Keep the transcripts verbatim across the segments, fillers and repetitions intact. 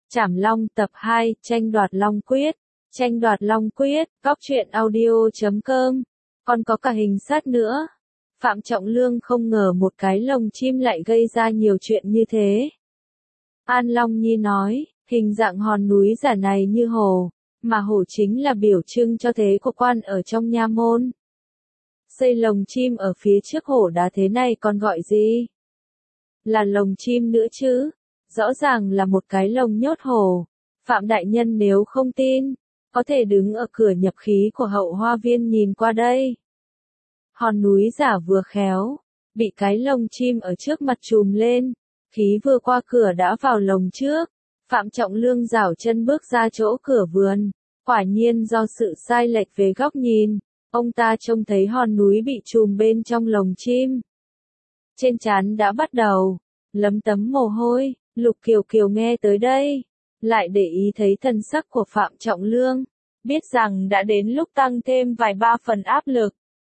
Trảm Long tập hai, tranh đoạt Long Quyết. Tranh đoạt Long Quyết, góc truyện audio chấm com. Còn có cả hình sát nữa. Phạm Trọng Lương không ngờ một cái lồng chim lại gây ra nhiều chuyện như thế. An Long Nhi nói, hình dạng hòn núi giả này như hổ, mà hổ chính là biểu trưng cho thế của quan ở trong nha môn. Xây lồng chim ở phía trước hổ đá thế này còn gọi gì? Là lồng chim nữa chứ? Rõ ràng là một cái lồng nhốt hổ. Phạm đại nhân nếu không tin, có thể đứng ở cửa nhập khí của hậu hoa viên nhìn qua đây. Hòn núi giả vừa khéo, bị cái lồng chim ở trước mặt trùm lên, khí vừa qua cửa đã vào lồng trước. Phạm Trọng Lương giảo chân bước ra chỗ cửa vườn, quả nhiên do sự sai lệch về góc nhìn, ông ta trông thấy hòn núi bị trùm bên trong lồng chim. Trên trán đã bắt đầu lấm tấm mồ hôi. Lục Kiều Kiều nghe tới đây, lại để ý thấy thần sắc của Phạm Trọng Lương, biết rằng đã đến lúc tăng thêm vài ba phần áp lực.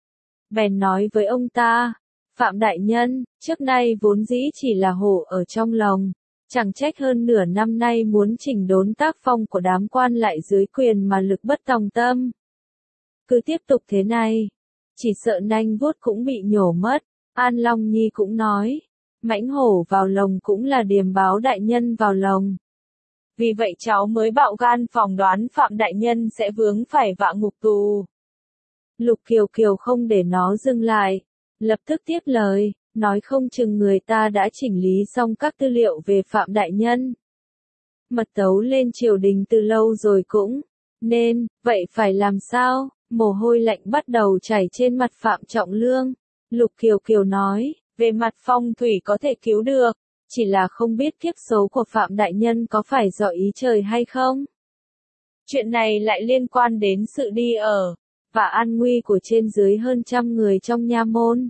Bèn nói với ông ta, Phạm đại nhân, trước nay vốn dĩ chỉ là hổ ở trong lồng, chẳng trách hơn nửa năm nay muốn chỉnh đốn tác phong của đám quan lại dưới quyền mà lực bất tòng tâm. Cứ tiếp tục thế này, chỉ sợ nanh vuốt cũng bị nhổ mất. An Long Nhi cũng nói, mãnh hổ vào lồng cũng là điềm báo đại nhân vào lồng. Vì vậy cháu mới bạo gan phỏng đoán Phạm đại nhân sẽ vướng phải vạ ngục tù. Lục Kiều Kiều không để nó dừng lại, lập tức tiếp lời, nói không chừng người ta đã chỉnh lý xong các tư liệu về Phạm đại nhân. Mật tấu lên triều đình từ lâu rồi cũng nên, vậy phải làm sao? Mồ hôi lạnh bắt đầu chảy trên mặt Phạm Trọng Lương. Lục Kiều Kiều nói, về mặt phong thủy có thể cứu được, chỉ là không biết kiếp số của Phạm đại nhân có phải do ý trời hay không. Chuyện này lại liên quan đến sự đi ở và an nguy của trên dưới hơn trăm người trong nha môn,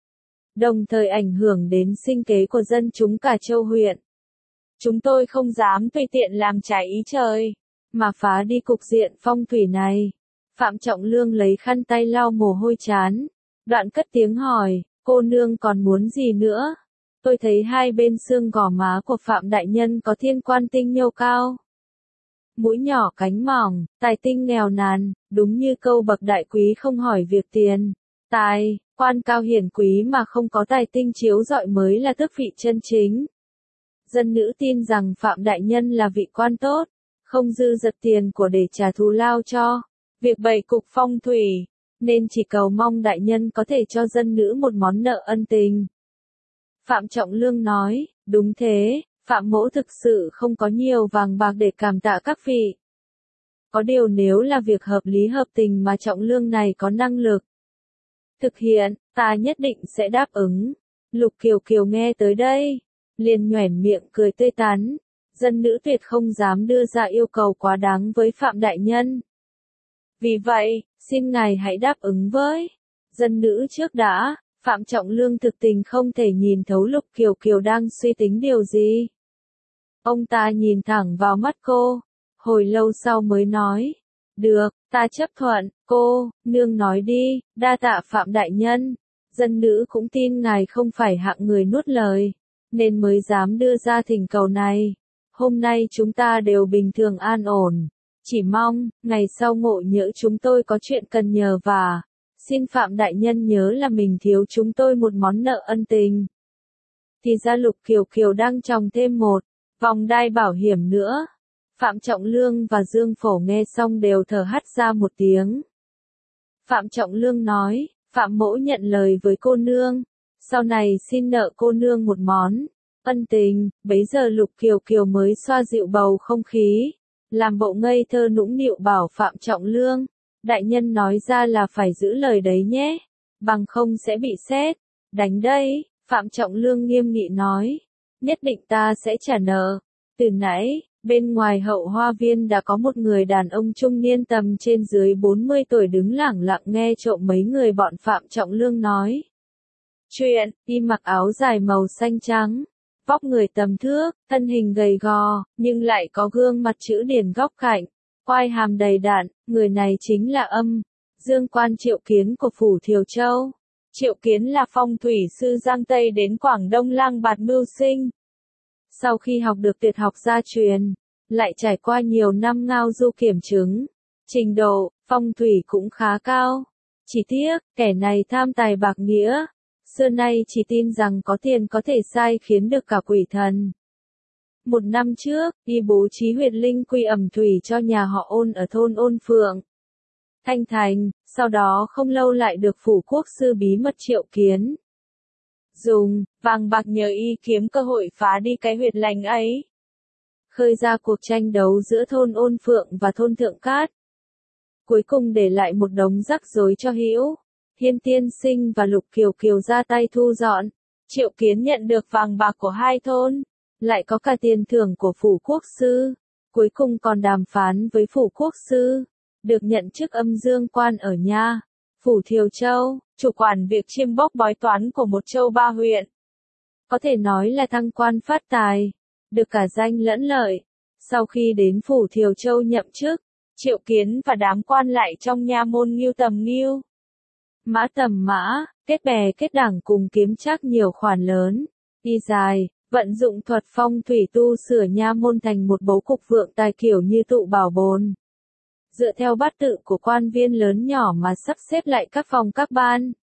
đồng thời ảnh hưởng đến sinh kế của dân chúng cả châu huyện. Chúng tôi không dám tùy tiện làm trái ý trời, mà phá đi cục diện phong thủy này. Phạm Trọng Lương lấy khăn tay lau mồ hôi trán, đoạn cất tiếng hỏi, cô nương còn muốn gì nữa? Tôi thấy hai bên xương gò má của Phạm đại nhân có thiên quan tinh nhô cao. Mũi nhỏ cánh mỏng, tài tinh nghèo nàn, đúng như câu bậc đại quý không hỏi việc tiền. Tài, quan cao hiển quý mà không có tài tinh chiếu rọi mới là tước vị chân chính. Dân nữ tin rằng Phạm đại nhân là vị quan tốt, không dư dật tiền của để trả thù lao cho việc bày cục phong thủy, nên chỉ cầu mong đại nhân có thể cho dân nữ một món nợ ân tình. Phạm Trọng Lương nói, đúng thế, Phạm mỗ thực sự không có nhiều vàng bạc để cảm tạ các vị. Có điều nếu là việc hợp lý hợp tình mà Trọng Lương này có năng lực thực hiện, ta nhất định sẽ đáp ứng. Lục Kiều Kiều nghe tới đây, liền nhoẻn miệng cười tươi tắn. Dân nữ tuyệt không dám đưa ra yêu cầu quá đáng với Phạm đại nhân. Vì vậy, xin ngài hãy đáp ứng với dân nữ trước đã. Phạm Trọng Lương thực tình không thể nhìn thấu Lục Kiều Kiều đang suy tính điều gì. Ông ta nhìn thẳng vào mắt cô, hồi lâu sau mới nói, được, ta chấp thuận, cô, nương nói đi, đa tạ Phạm đại nhân. Dân nữ cũng tin ngài không phải hạng người nuốt lời, nên mới dám đưa ra thỉnh cầu này. Hôm nay chúng ta đều bình thường an ổn, chỉ mong, ngày sau ngộ nhỡ chúng tôi có chuyện cần nhờ và xin Phạm đại nhân nhớ là mình thiếu chúng tôi một món nợ ân tình. Thì ra Lục Kiều Kiều đang trồng thêm một vòng đai bảo hiểm nữa. Phạm Trọng Lương và Dương Phổ nghe xong đều thở hắt ra một tiếng. Phạm Trọng Lương nói, Phạm mỗ nhận lời với cô nương, sau này xin nợ cô nương một món ân tình. Bấy giờ Lục Kiều Kiều mới xoa dịu bầu không khí, làm bộ ngây thơ nũng nịu bảo Phạm Trọng Lương, đại nhân nói ra là phải giữ lời đấy nhé, bằng không sẽ bị xét đánh đây. Phạm Trọng Lương nghiêm nghị nói, nhất định ta sẽ trả nợ. Từ nãy, bên ngoài hậu hoa viên đã có một người đàn ông trung niên tầm trên dưới bốn mươi tuổi đứng lẳng lặng nghe trộm mấy người bọn Phạm Trọng Lương nói chuyện. Y mặc áo dài màu xanh trắng, vóc người tầm thước, thân hình gầy gò, nhưng lại có gương mặt chữ điển góc cạnh, oai hàm đầy đặn. Người này chính là Âm Dương quan Triệu Kiến của phủ Thiều Châu. Triệu Kiến là phong thủy sư Giang Tây đến Quảng Đông lang bạt mưu sinh. Sau khi học được tuyệt học gia truyền, lại trải qua nhiều năm ngao du kiểm chứng, trình độ, phong thủy cũng khá cao. Chỉ tiếc, kẻ này tham tài bạc nghĩa, xưa nay chỉ tin rằng có tiền có thể sai khiến được cả quỷ thần. Một năm trước, y bố trí huyệt linh quy ẩm thủy cho nhà họ Ôn ở thôn Ôn Phượng, Thanh Thành, sau đó không lâu lại được phủ quốc sư bí mật Triệu Kiến dùng vàng bạc nhờ y kiếm cơ hội phá đi cái huyệt lành ấy, khơi ra cuộc tranh đấu giữa thôn Ôn Phượng và thôn Thượng Cát. Cuối cùng để lại một đống rắc rối cho Hữu Hiên tiên sinh và Lục Kiều Kiều ra tay thu dọn. Triệu Kiến nhận được vàng bạc của hai thôn, lại có cả tiền thưởng của phủ quốc sư, cuối cùng còn đàm phán với phủ quốc sư, được nhận chức âm dương quan ở nha, phủ Thiều Châu, chủ quản việc chiêm bốc bói toán của một châu ba huyện. Có thể nói là thăng quan phát tài, được cả danh lẫn lợi. Sau khi đến phủ Thiều Châu nhậm chức, Triệu Kiến và đám quan lại trong nha môn nghiêu tầm nghiêu, mã tầm mã, kết bè kết đảng cùng kiếm trác nhiều khoản lớn. Y dài, vận dụng thuật phong thủy tu sửa nha môn thành một bố cục vượng tài kiểu như tụ bảo bồn. Dựa theo bát tự của quan viên lớn nhỏ mà sắp xếp lại các phòng các ban.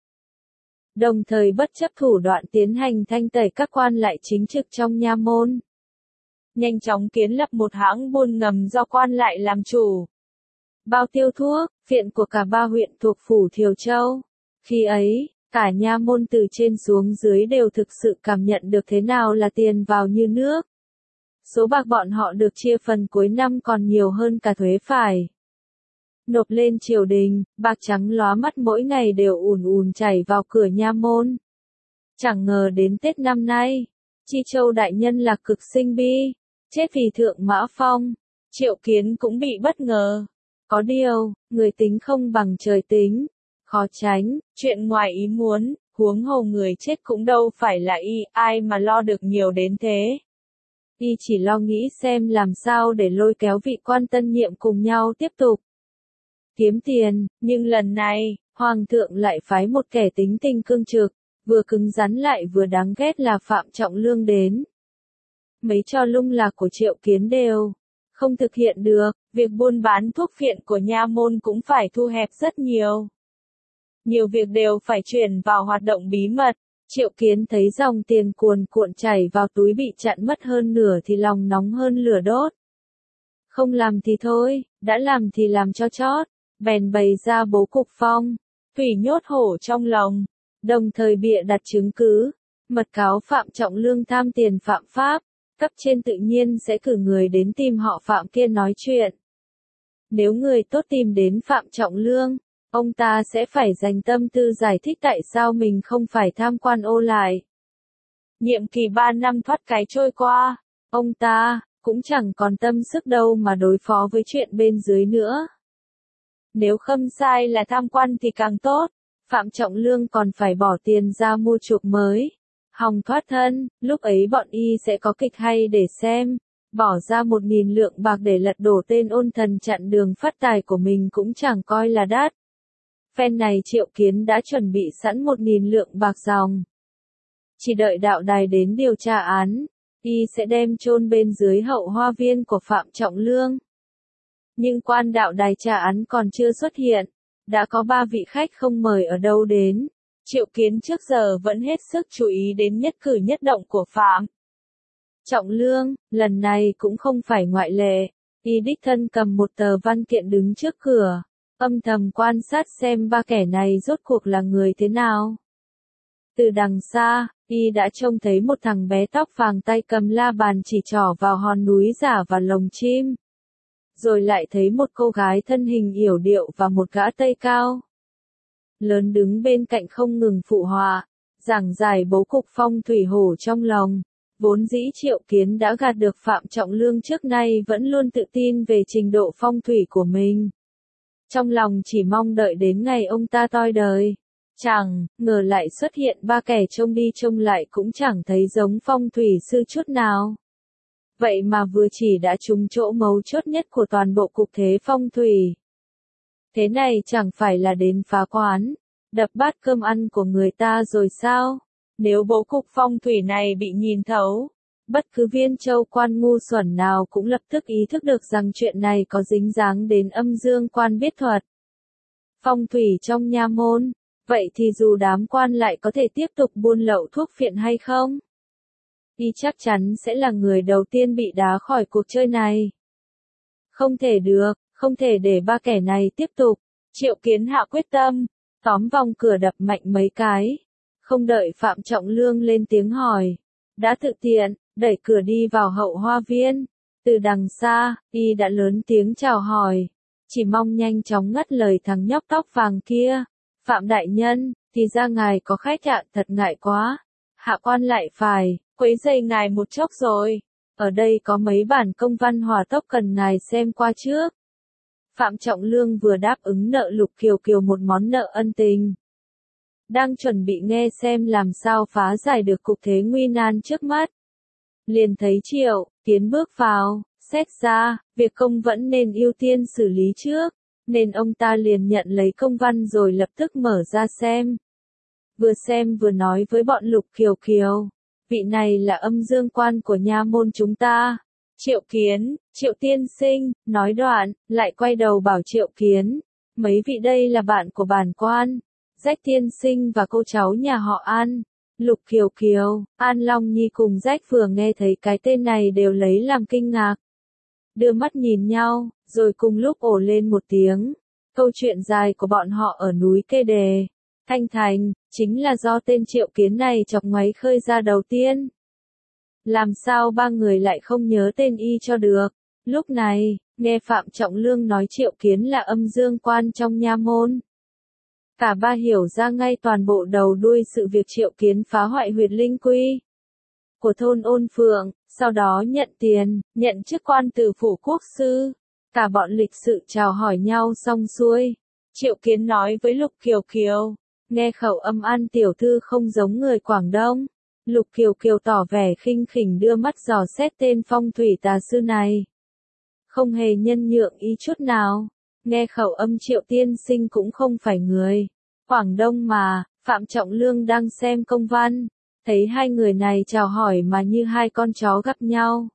Đồng thời bất chấp thủ đoạn tiến hành thanh tẩy các quan lại chính trực trong nha môn. Nhanh chóng kiến lập một hãng buôn ngầm do quan lại làm chủ. Bao tiêu thuốc, phiện của cả ba huyện thuộc phủ Thiều Châu. Khi ấy, cả nha môn từ trên xuống dưới đều thực sự cảm nhận được thế nào là tiền vào như nước. Số bạc bọn họ được chia phần cuối năm còn nhiều hơn cả thuế phải nộp lên triều đình, bạc trắng lóa mắt mỗi ngày đều ùn ùn chảy vào cửa nha môn. Chẳng ngờ đến Tết năm nay, Chi Châu đại nhân là cực sinh bi, chết vì Thượng Mã Phong. Triệu Kiến cũng bị bất ngờ. Có điều, người tính không bằng trời tính, khó tránh, chuyện ngoài ý muốn, huống hồ người chết cũng đâu phải là y, ai mà lo được nhiều đến thế. Y chỉ lo nghĩ xem làm sao để lôi kéo vị quan tân nhiệm cùng nhau tiếp tục kiếm tiền, nhưng lần này, Hoàng thượng lại phái một kẻ tính tình cương trực, vừa cứng rắn lại vừa đáng ghét là Phạm Trọng Lương đến. Mấy trò lung lạc của Triệu Kiến đều không thực hiện được, việc buôn bán thuốc phiện của nha môn cũng phải thu hẹp rất nhiều. Nhiều việc đều phải chuyển vào hoạt động bí mật. Triệu Kiến thấy dòng tiền cuồn cuộn chảy vào túi bị chặn mất hơn nửa thì lòng nóng hơn lửa đốt. Không làm thì thôi, đã làm thì làm cho chót. Bèn bày ra bố cục phong thủy nhốt hổ trong lòng, đồng thời bịa đặt chứng cứ, mật cáo Phạm Trọng Lương tham tiền phạm pháp, cấp trên tự nhiên sẽ cử người đến tìm họ Phạm kia nói chuyện. Nếu người tốt tìm đến Phạm Trọng Lương, ông ta sẽ phải dành tâm tư giải thích tại sao mình không phải tham quan ô lại. Nhiệm kỳ ba năm thoát cái trôi qua, ông ta cũng chẳng còn tâm sức đâu mà đối phó với chuyện bên dưới nữa. Nếu khâm sai là tham quan thì càng tốt, Phạm Trọng Lương còn phải bỏ tiền ra mua chuộc mới. Hòng thoát thân, lúc ấy bọn y sẽ có kịch hay để xem, bỏ ra một nghìn lượng bạc để lật đổ tên ôn thần chặn đường phát tài của mình cũng chẳng coi là đắt. Phen này Triệu Kiến đã chuẩn bị sẵn một nghìn lượng bạc dòng. Chỉ đợi đạo đài đến điều tra án, y sẽ đem chôn bên dưới hậu hoa viên của Phạm Trọng Lương. Nhưng quan đạo đài tra án còn chưa xuất hiện, đã có ba vị khách không mời ở đâu đến. Triệu Kiến trước giờ vẫn hết sức chú ý đến nhất cử nhất động của Phạm Trọng Lương, lần này cũng không phải ngoại lệ. Y đích thân cầm một tờ văn kiện đứng trước cửa, âm thầm quan sát xem ba kẻ này rốt cuộc là người thế nào. Từ đằng xa, y đã trông thấy một thằng bé tóc vàng tay cầm la bàn chỉ trỏ vào hòn núi giả và lồng chim. Rồi lại thấy một cô gái thân hình yểu điệu và một gã tây cao lớn đứng bên cạnh không ngừng phụ họa, giảng giải bố cục phong thủy hổ trong lòng. Vốn dĩ Triệu Kiến đã gạt được Phạm Trọng Lương trước nay vẫn luôn tự tin về trình độ phong thủy của mình. Trong lòng chỉ mong đợi đến ngày ông ta toi đời. Chẳng ngờ lại xuất hiện ba kẻ trông đi trông lại cũng chẳng thấy giống phong thủy sư chút nào. Vậy mà vừa chỉ đã trúng chỗ mấu chốt nhất của toàn bộ cục thế phong thủy. Thế này chẳng phải là đến phá quán, đập bát cơm ăn của người ta rồi sao? Nếu bố cục phong thủy này bị nhìn thấu, Bất cứ viên châu quan ngu xuẩn nào cũng lập tức ý thức được rằng chuyện này có dính dáng đến âm dương quan biết thuật. Phong thủy trong nha môn, vậy thì dù đám quan lại có thể tiếp tục buôn lậu thuốc phiện hay không? Y chắc chắn sẽ là người đầu tiên bị đá khỏi cuộc chơi này. Không thể được, không thể để ba kẻ này tiếp tục. Triệu Kiến hạ quyết tâm, tóm vòng cửa đập mạnh mấy cái. Không đợi Phạm Trọng Lương lên tiếng hỏi. Đã tự tiện, đẩy cửa đi vào hậu hoa viên. Từ đằng xa, y đã lớn tiếng chào hỏi. Chỉ mong nhanh chóng ngắt lời thằng nhóc tóc vàng kia. Phạm đại nhân, thì ra ngài có khách ạ, thật ngại quá. Hạ quan lại phải, quấy rầy ngài một chốc rồi. Ở đây có mấy bản công văn hòa tốc cần ngài xem qua trước. Phạm Trọng Lương vừa đáp ứng nợ Lục Kiều Kiều một món nợ ân tình. Đang chuẩn bị nghe xem làm sao phá giải được cục thế nguy nan trước mắt. Liền thấy Triệu Kiến bước vào, xét ra, việc công vẫn nên ưu tiên xử lý trước, nên ông ta liền nhận lấy công văn rồi lập tức mở ra xem. Vừa xem vừa nói với bọn Lục Kiều Kiều, vị này là âm dương quan của nha môn chúng ta. Triệu Kiến, Triệu tiên sinh, nói đoạn, lại quay đầu bảo Triệu Kiến, mấy vị đây là bạn của bản quan, Rách tiên sinh và cô cháu nhà họ An. Lục Kiều Kiều, An Long Nhi cùng Rách vừa nghe thấy cái tên này đều lấy làm kinh ngạc. Đưa mắt nhìn nhau, rồi cùng lúc ồ lên một tiếng. Câu chuyện dài của bọn họ ở núi Kê Đề, Thanh Thành, chính là do tên Triệu Kiến này chọc ngoáy khơi ra đầu tiên. Làm sao ba người lại không nhớ tên y cho được? Lúc này, nghe Phạm Trọng Lương nói Triệu Kiến là âm dương quan trong nha môn. Cả ba hiểu ra ngay toàn bộ đầu đuôi sự việc Triệu Kiến phá hoại huyệt linh quy của thôn Ôn Phượng, sau đó nhận tiền, nhận chức quan từ phủ quốc sư. Cả bọn lịch sự chào hỏi nhau xong xuôi. Triệu Kiến nói với Lục Kiều Kiều, nghe khẩu âm An tiểu thư không giống người Quảng Đông. Lục Kiều Kiều tỏ vẻ khinh khỉnh đưa mắt dò xét tên phong thủy tà sư này. Không hề nhân nhượng ý chút nào. Nghe khẩu âm Triệu tiên sinh cũng không phải người Quảng Đông mà. Phạm Trọng Lương đang xem công văn, thấy hai người này chào hỏi mà như hai con chó gặp nhau.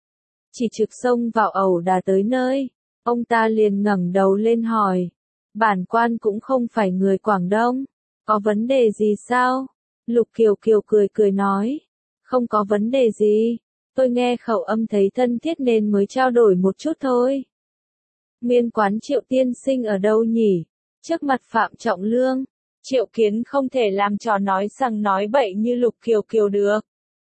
Chỉ trực xông vào ẩu đà tới nơi, ông ta liền ngẩng đầu lên hỏi. Bản quan cũng không phải người Quảng Đông, có vấn đề gì sao? Lục Kiều Kiều cười cười nói, không có vấn đề gì, tôi nghe khẩu âm thấy thân thiết nên mới trao đổi một chút thôi. Nguyên quán Triệu tiên sinh ở đâu nhỉ? Trước mặt Phạm Trọng Lương, Triệu Kiến không thể làm trò nói sằng nói bậy như Lục Kiều Kiều được.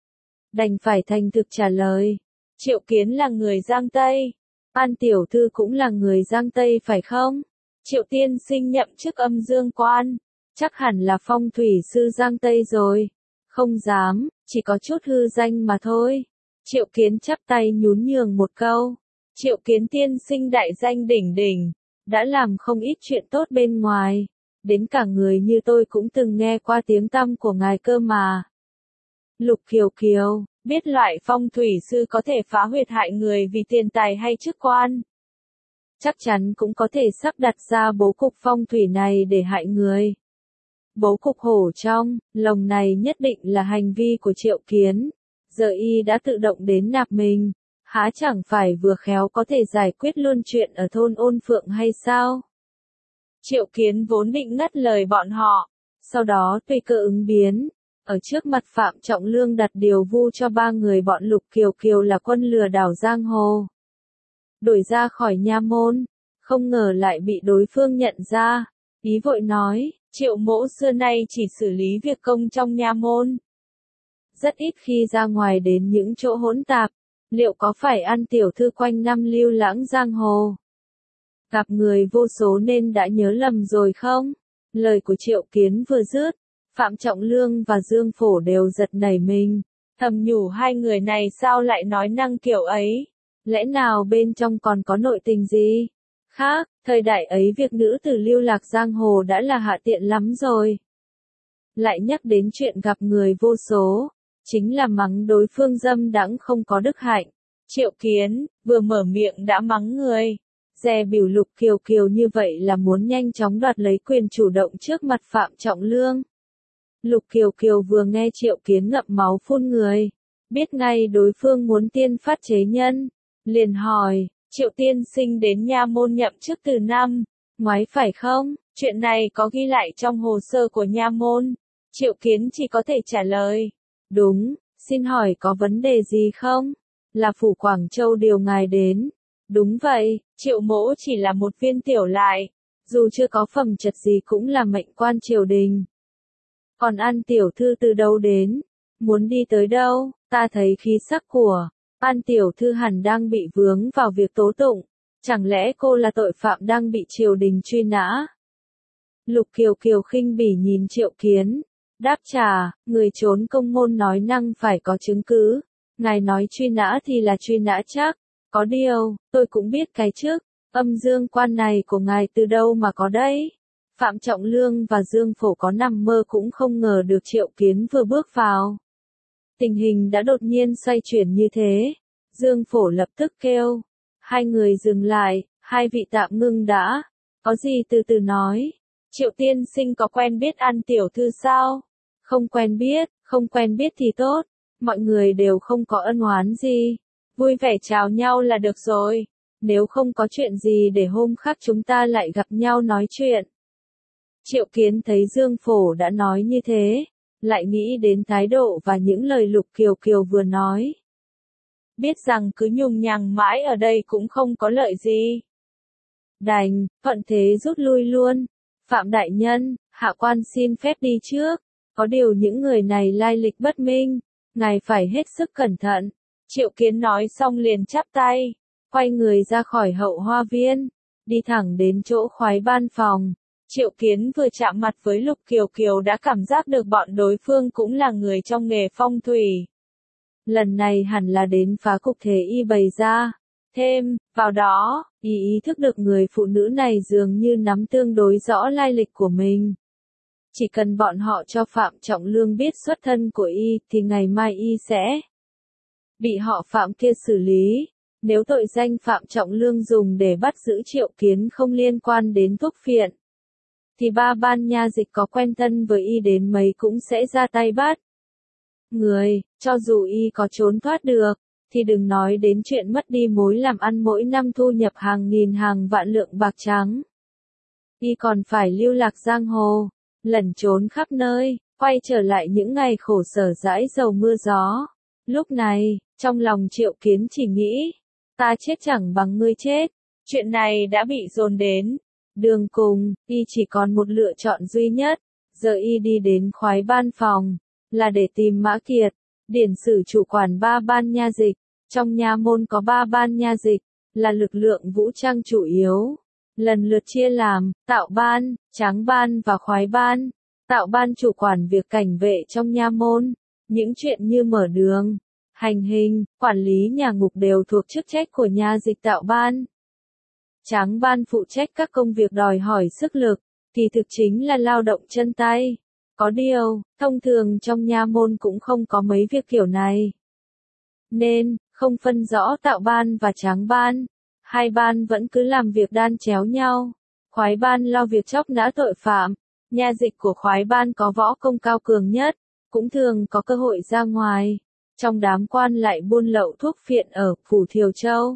Đành phải thành thực trả lời, Triệu Kiến là người Giang Tây, An tiểu thư cũng là người Giang Tây phải không? Triệu tiên sinh nhậm chức âm dương quan, chắc hẳn là phong thủy sư Giang Tây rồi. Không dám, chỉ có chút hư danh mà thôi. Triệu Kiến chắp tay nhún nhường một câu. Triệu Kiến tiên sinh đại danh đỉnh đỉnh, đã làm không ít chuyện tốt bên ngoài. Đến cả người như tôi cũng từng nghe qua tiếng tăm của ngài cơ mà. Lục Kiều Kiều, biết loại phong thủy sư có thể phá huyệt hại người vì tiền tài hay chức quan. Chắc chắn cũng có thể sắp đặt ra bố cục phong thủy này để hại người. Bố cục hổ trong lồng này nhất định là hành vi của Triệu Kiến. Giờ y đã tự động đến nạp mình, há chẳng phải vừa khéo có thể giải quyết luôn chuyện ở thôn Ôn Phượng hay sao? Triệu Kiến vốn định ngắt lời bọn họ, sau đó tùy cơ ứng biến, ở trước mặt Phạm Trọng Lương đặt điều vu cho ba người bọn Lục Kiều Kiều là quân lừa đảo giang hồ. Đuổi ra khỏi nha môn, không ngờ lại bị đối phương nhận ra, ý vội nói, Triệu mỗ xưa nay chỉ xử lý việc công trong nha môn. Rất ít khi ra ngoài đến những chỗ hỗn tạp, liệu có phải An tiểu thư quanh năm lưu lãng giang hồ? Gặp người vô số nên đã nhớ lầm rồi không? Lời của Triệu Kiến vừa dứt, Phạm Trọng Lương và Dương Phổ đều giật nảy mình, thầm nhủ hai người này sao lại nói năng kiểu ấy? Lẽ nào bên trong còn có nội tình gì? Khác, thời đại ấy việc nữ tử lưu lạc giang hồ đã là hạ tiện lắm rồi. Lại nhắc đến chuyện gặp người vô số, chính là mắng đối phương dâm đãng không có đức hạnh. Triệu Kiến, vừa mở miệng đã mắng người. Dè biểu Lục Kiều Kiều như vậy là muốn nhanh chóng đoạt lấy quyền chủ động trước mặt Phạm Trọng Lương. Lục Kiều Kiều vừa nghe Triệu Kiến ngậm máu phun người, biết ngay đối phương muốn tiên phát chế nhân, liền hỏi, Triệu tiên sinh đến nha môn nhậm chức từ năm ngoái phải không? Chuyện này có ghi lại trong hồ sơ của nha môn. Triệu Kiến chỉ có thể trả lời, đúng, xin hỏi có vấn đề gì không? Là phủ Quảng Châu điều ngài đến. Đúng vậy, Triệu mỗ chỉ là một viên tiểu lại, dù chưa có phẩm chất gì cũng là mệnh quan triều đình. Còn An tiểu thư từ đâu đến? Muốn đi tới đâu? Ta thấy khí sắc của An tiểu thư hẳn đang bị vướng vào việc tố tụng. Chẳng lẽ cô là tội phạm đang bị triều đình truy nã? Lục Kiều Kiều khinh bỉ nhìn Triệu Kiến, đáp trả, người trốn công môn nói năng phải có chứng cứ. Ngài nói truy nã thì là truy nã chắc. Có điều, tôi cũng biết cái trước, âm dương quan này của ngài từ đâu mà có đấy. Phạm Trọng Lương và Dương Phổ có nằm mơ cũng không ngờ được Triệu Kiến vừa bước vào. Tình hình đã đột nhiên xoay chuyển như thế. Dương Phổ lập tức kêu. Hai người dừng lại, hai vị tạm ngưng đã. Có gì từ từ nói. Triệu tiên sinh có quen biết An tiểu thư sao? Không quen biết, không quen biết thì tốt. Mọi người đều không có ân oán gì. Vui vẻ chào nhau là được rồi. Nếu không có chuyện gì để hôm khác chúng ta lại gặp nhau nói chuyện. Triệu Kiến thấy Dương Phổ đã nói như thế, lại nghĩ đến thái độ và những lời Lục Kiều Kiều vừa nói. Biết rằng cứ nhung nhằng mãi ở đây cũng không có lợi gì. Đành, thuận thế rút lui luôn. Phạm đại nhân, hạ quan xin phép đi trước. Có điều những người này lai lịch bất minh, ngài phải hết sức cẩn thận. Triệu Kiến nói xong liền chắp tay, quay người ra khỏi hậu hoa viên, đi thẳng đến chỗ khoái ban phòng. Triệu Kiến vừa chạm mặt với Lục Kiều Kiều đã cảm giác được bọn đối phương cũng là người trong nghề phong thủy. Lần này hẳn là đến phá cục thế y bày ra. Thêm, vào đó, y ý thức được người phụ nữ này dường như nắm tương đối rõ lai lịch của mình. Chỉ cần bọn họ cho Phạm Trọng Lương biết xuất thân của y thì ngày mai y sẽ bị họ Phạm kia xử lý. Nếu tội danh Phạm Trọng Lương dùng để bắt giữ Triệu Kiến không liên quan đến thuốc phiện, thì ba ban nha dịch có quen thân với y đến mấy cũng sẽ ra tay bắt. Người, cho dù y có trốn thoát được, thì đừng nói đến chuyện mất đi mối làm ăn mỗi năm thu nhập hàng nghìn hàng vạn lượng bạc trắng. Y còn phải lưu lạc giang hồ, lẩn trốn khắp nơi, quay trở lại những ngày khổ sở dãi dầu mưa gió. Lúc này, trong lòng Triệu Kiến chỉ nghĩ, ta chết chẳng bằng ngươi chết. Chuyện này đã bị dồn đến đường cùng, y chỉ còn một lựa chọn duy nhất. Giờ y đi đến khoái ban phòng, là để tìm Mã Kiệt, điển sử chủ quản ba ban nha dịch. Trong nha môn có ba ban nha dịch, là lực lượng vũ trang chủ yếu. Lần lượt chia làm, tạo ban, tráng ban và khoái ban. Tạo ban chủ quản việc cảnh vệ trong nha môn. Những chuyện như mở đường, hành hình, quản lý nhà ngục đều thuộc chức trách của nha dịch tạo ban. Tráng ban phụ trách các công việc đòi hỏi sức lực, thì thực chính là lao động chân tay. Có điều, thông thường trong nha môn cũng không có mấy việc kiểu này. Nên, không phân rõ tạo ban và tráng ban. Hai ban vẫn cứ làm việc đan chéo nhau. Khoái ban lo việc chóc nã tội phạm. Nha dịch của khoái ban có võ công cao cường nhất, cũng thường có cơ hội ra ngoài. Trong đám quan lại buôn lậu thuốc phiện ở Phủ Thiều Châu.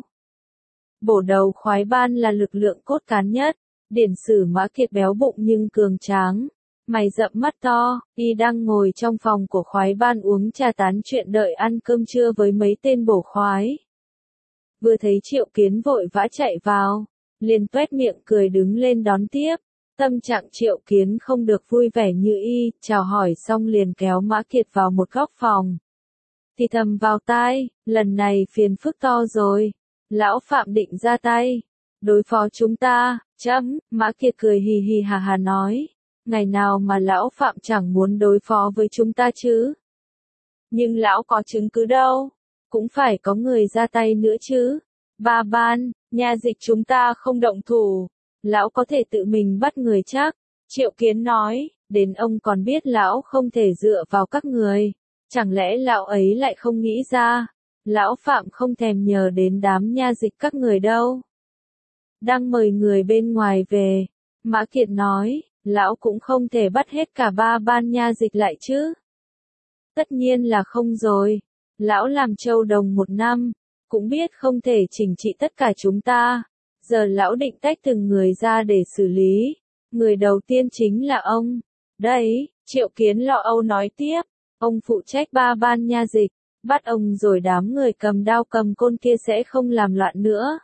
Bổ đầu khoái ban là lực lượng cốt cán nhất. Điển sử Mã Kiệt béo bụng nhưng cường tráng, mày rậm mắt to, y đang ngồi trong phòng của khoái ban uống trà tán chuyện đợi ăn cơm trưa với mấy tên bổ khoái. Vừa thấy Triệu Kiến vội vã chạy vào, liền tuét miệng cười đứng lên đón tiếp. Tâm trạng Triệu Kiến không được vui vẻ như y, chào hỏi xong liền kéo Mã Kiệt vào một góc phòng. Thì thầm vào tai, lần này phiền phức to rồi, lão Phạm định ra tay, đối phó chúng ta, chấm, Mã Kiệt cười hì hì hà hà nói, ngày nào mà lão Phạm chẳng muốn đối phó với chúng ta chứ. Nhưng lão có chứng cứ đâu, cũng phải có người ra tay nữa chứ. Ba ban, nha dịch chúng ta không động thủ, lão có thể tự mình bắt người chắc. Triệu Kiến nói, đến ông còn biết lão không thể dựa vào các người, chẳng lẽ lão ấy lại không nghĩ ra, lão Phạm không thèm nhờ đến đám nha dịch các người đâu. Đang mời người bên ngoài về, Mã Kiệt nói, lão cũng không thể bắt hết cả ba ban nha dịch lại chứ. Tất nhiên là không rồi, Lão làm châu đồng một năm, cũng biết không thể chỉnh trị tất cả chúng ta. Giờ lão định tách từng người ra để xử lý. Người đầu tiên chính là ông. Đấy, Triệu Kiến lo âu nói tiếp. Ông phụ trách ba ban nha dịch. Bắt ông rồi đám người cầm đao cầm côn kia sẽ không làm loạn nữa.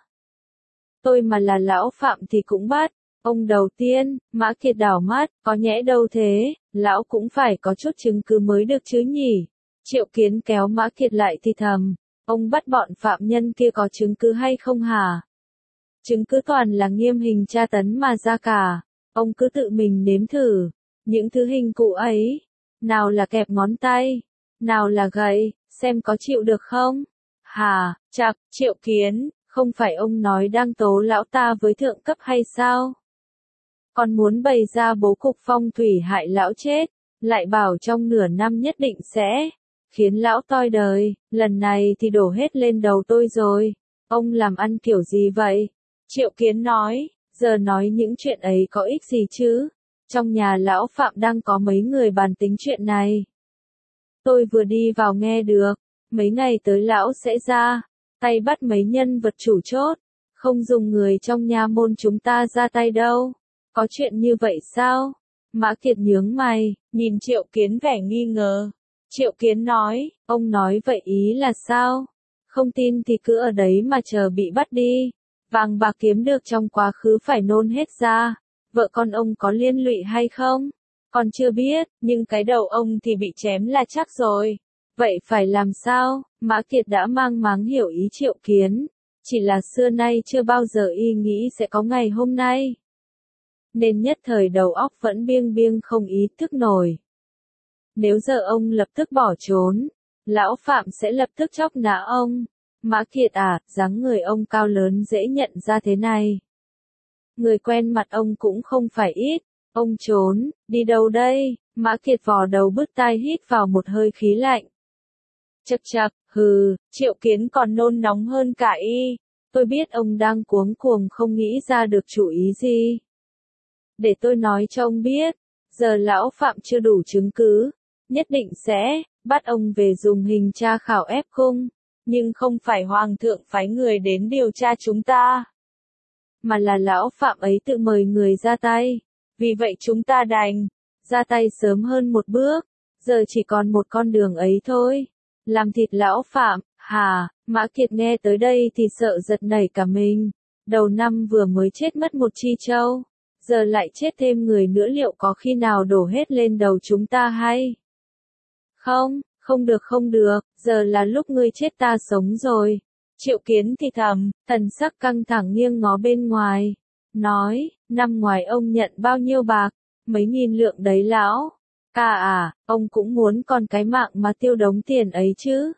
Tôi mà là lão Phạm thì cũng bắt. Ông đầu tiên, Mã Kiệt đảo mắt, có nhẽ đâu thế, lão cũng phải có chút chứng cứ mới được chứ nhỉ. Triệu Kiến kéo Mã Kiệt lại thì thầm, ông bắt bọn phạm nhân kia có chứng cứ hay không hả? Chứng cứ toàn là nghiêm hình tra tấn mà ra cả, ông cứ tự mình nếm thử, những thứ hình cụ ấy, nào là kẹp ngón tay, nào là gậy, xem có chịu được không? Hà, chạc, Triệu Kiến, không phải ông nói đang tố lão ta với thượng cấp hay sao? Còn muốn bày ra bố cục phong thủy hại lão chết, lại bảo trong nửa năm nhất định sẽ khiến lão toi đời, lần này thì đổ hết lên đầu tôi rồi. Ông làm ăn kiểu gì vậy? Triệu Kiến nói, giờ nói những chuyện ấy có ích gì chứ? Trong nhà lão Phạm đang có mấy người bàn tính chuyện này. Tôi vừa đi vào nghe được, mấy ngày tới lão sẽ ra, tay bắt mấy nhân vật chủ chốt, không dùng người trong nha môn chúng ta ra tay đâu. Có chuyện như vậy sao? Mã Kiệt nhướng mày, nhìn Triệu Kiến vẻ nghi ngờ. Triệu Kiến nói, ông nói vậy ý là sao? Không tin thì cứ ở đấy mà chờ bị bắt đi. Vàng bạc kiếm được trong quá khứ phải nôn hết ra. Vợ con ông có liên lụy hay không? Còn chưa biết, nhưng cái đầu ông thì bị chém là chắc rồi. Vậy phải làm sao? Mã Kiệt đã mang máng hiểu ý Triệu Kiến. Chỉ là xưa nay chưa bao giờ y nghĩ sẽ có ngày hôm nay. Nên nhất thời đầu óc vẫn biêng biêng không ý thức nổi. Nếu giờ ông lập tức bỏ trốn, lão Phạm sẽ lập tức chóc nã ông. Mã Kiệt à, dáng người ông cao lớn dễ nhận ra thế này. Người quen mặt ông cũng không phải ít. Ông trốn, đi đâu đây? Mã Kiệt vò đầu bứt tai hít vào một hơi khí lạnh. Chậc chậc, hừ, Triệu Kiến còn nôn nóng hơn cả y. Tôi biết ông đang cuống cuồng không nghĩ ra được chủ ý gì. Để tôi nói cho ông biết, giờ lão Phạm chưa đủ chứng cứ, nhất định sẽ bắt ông về dùng hình tra khảo ép cung, nhưng không phải hoàng thượng phái người đến điều tra chúng ta, mà là lão Phạm ấy tự mời người ra tay. Vì vậy chúng ta đành ra tay sớm hơn một bước, giờ chỉ còn một con đường ấy thôi, làm thịt lão Phạm. Hà, Mã Kiệt nghe tới đây thì sợ giật nảy cả mình. Đầu năm vừa mới chết mất một chi châu, giờ lại chết thêm người nữa, liệu có khi nào đổ hết lên đầu chúng ta hay? Không, không được không được, giờ là lúc ngươi chết ta sống rồi. Triệu Kiến thì thầm, thần sắc căng thẳng nghiêng ngó bên ngoài. Nói, năm ngoài ông nhận bao nhiêu bạc? Mấy nghìn lượng đấy lão. Ca à, ông cũng muốn còn cái mạng mà tiêu đống tiền ấy chứ.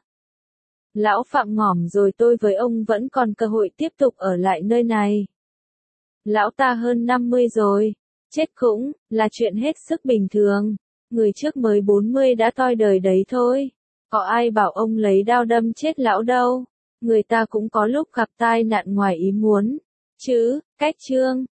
Lão Phạm ngỏm rồi, tôi với ông vẫn còn cơ hội tiếp tục ở lại nơi này. Lão ta hơn năm mươi rồi, chết cũng là chuyện hết sức bình thường. Người trước mới bốn mươi đã toi đời đấy thôi. Có ai bảo ông lấy đao đâm chết lão đâu. Người ta cũng có lúc gặp tai nạn ngoài ý muốn. Chứ, cách chương.